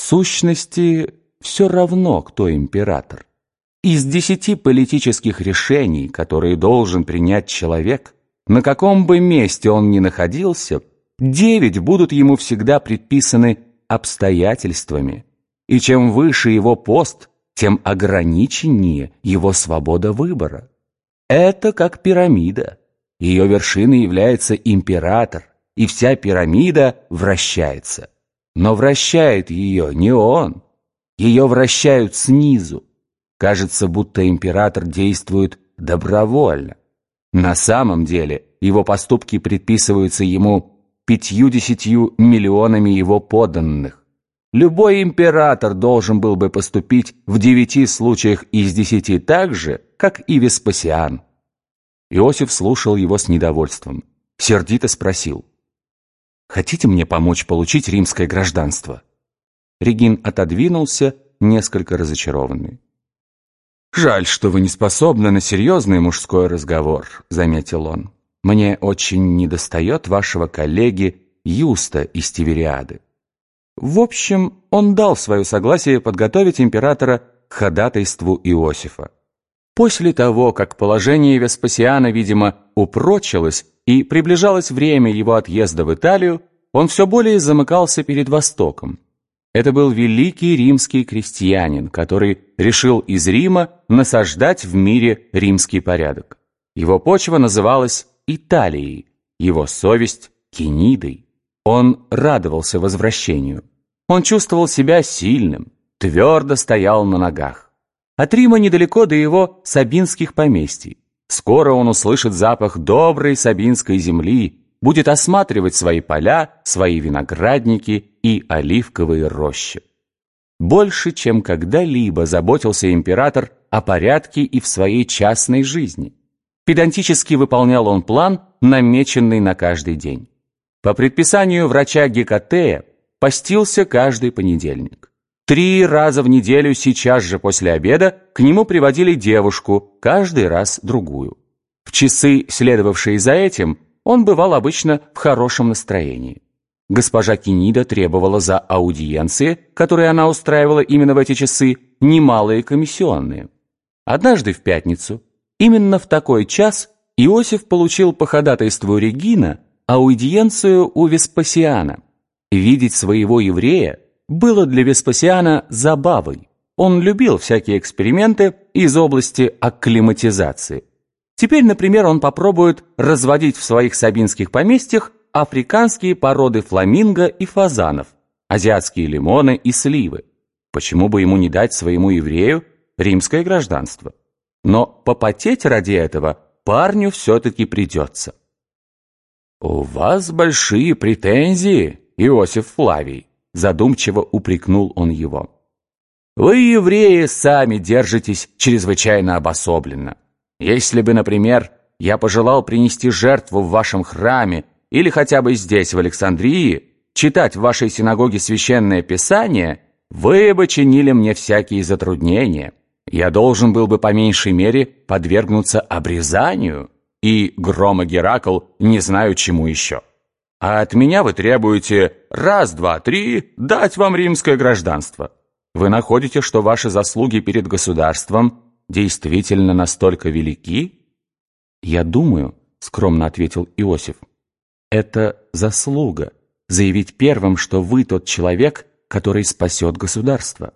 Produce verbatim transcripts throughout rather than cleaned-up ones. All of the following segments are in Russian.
сущности, все равно, кто император. Из десяти политических решений, которые должен принять человек, на каком бы месте он ни находился, девять будут ему всегда предписаны обстоятельствами. И чем выше его пост, тем ограниченнее его свобода выбора. Это как пирамида. Ее вершиной является император, и вся пирамида вращается. Но вращает ее не он. Ее вращают снизу. Кажется, будто император действует добровольно. На самом деле его поступки предписываются ему пятью-десятью миллионами его подданных. Любой император должен был бы поступить в девяти случаях из десяти так же, как и Веспасиан. Иосиф слушал его с недовольством. Сердито спросил: «Хотите мне помочь получить римское гражданство?» Регин отодвинулся, несколько разочарованный. «Жаль, что вы не способны на серьезный мужской разговор», — заметил он. «Мне очень недостает вашего коллеги Юста из Тивериады». В общем, он дал свое согласие подготовить императора к ходатайству Иосифа. После того, как положение Веспасиана, видимо, упрочилось и приближалось время его отъезда в Италию, он все более замыкался перед Востоком. Это был великий римский крестьянин, который решил из Рима насаждать в мире римский порядок. Его почва называлась Италией, его совесть – Кинидой. Он радовался возвращению. Он чувствовал себя сильным, твердо стоял на ногах. От Рима недалеко до его сабинских поместий. Скоро он услышит запах доброй сабинской земли, будет осматривать свои поля, свои виноградники и оливковые рощи. Больше, чем когда-либо, заботился император о порядке и в своей частной жизни. Педантически выполнял он план, намеченный на каждый день. По предписанию врача Гекатея постился каждый понедельник. Три раза в неделю сейчас же после обеда к нему приводили девушку, каждый раз другую. В часы, следовавшие за этим, он бывал обычно в хорошем настроении. Госпожа Кинида требовала за аудиенции, которые она устраивала именно в эти часы, немалые комиссионные. Однажды в пятницу, именно в такой час, Иосиф получил по ходатайству Регина аудиенцию у Веспасиана. Видеть своего еврея было для Веспасиана забавой. Он любил всякие эксперименты из области акклиматизации. Теперь, например, он попробует разводить в своих сабинских поместьях африканские породы фламинго и фазанов, азиатские лимоны и сливы. Почему бы ему не дать своему еврею римское гражданство? Но попотеть ради этого парню все-таки придется. «У вас большие претензии, Иосиф Флавий», — задумчиво упрекнул он его. «Вы, евреи, сами держитесь чрезвычайно обособленно. Если бы, например, я пожелал принести жертву в вашем храме или хотя бы здесь, в Александрии, читать в вашей синагоге священное писание, вы бы чинили мне всякие затруднения. Я должен был бы по меньшей мере подвергнуться обрезанию и, грома Геракл, не знаю чему еще. А от меня вы требуете раз, два, три дать вам римское гражданство. Вы находите, что ваши заслуги перед государством действительно настолько велики?» «Я думаю, — скромно ответил Иосиф, — это заслуга заявить первым, что вы тот человек, который спасет государство».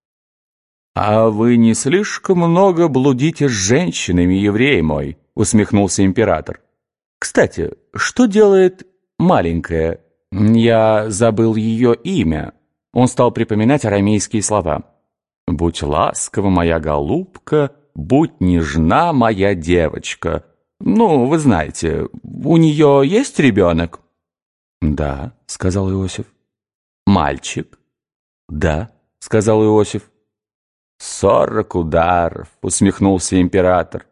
«А вы не слишком много блудите с женщинами, еврей мой», — усмехнулся император. «Кстати, что делает маленькая? Я забыл ее имя». Он стал припоминать арамейские слова. «Будь ласкова, моя голубка, будь нежна, моя девочка». Ну, вы знаете, у нее есть ребенок? «Да», — сказал Иосиф. «Мальчик?» «Да», — сказал Иосиф. «Сорок ударов», — усмехнулся император.